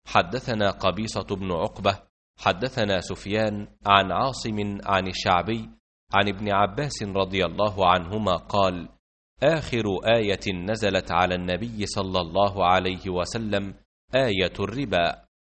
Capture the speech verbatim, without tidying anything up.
حدثنا قبيصة بن عقبة حدثنا سفيان عن عاصم عن الشعبي عن ابن عباس رضي الله عنهما قال: آخر آية نزلت على النبي صلى الله عليه وسلم آية الربا.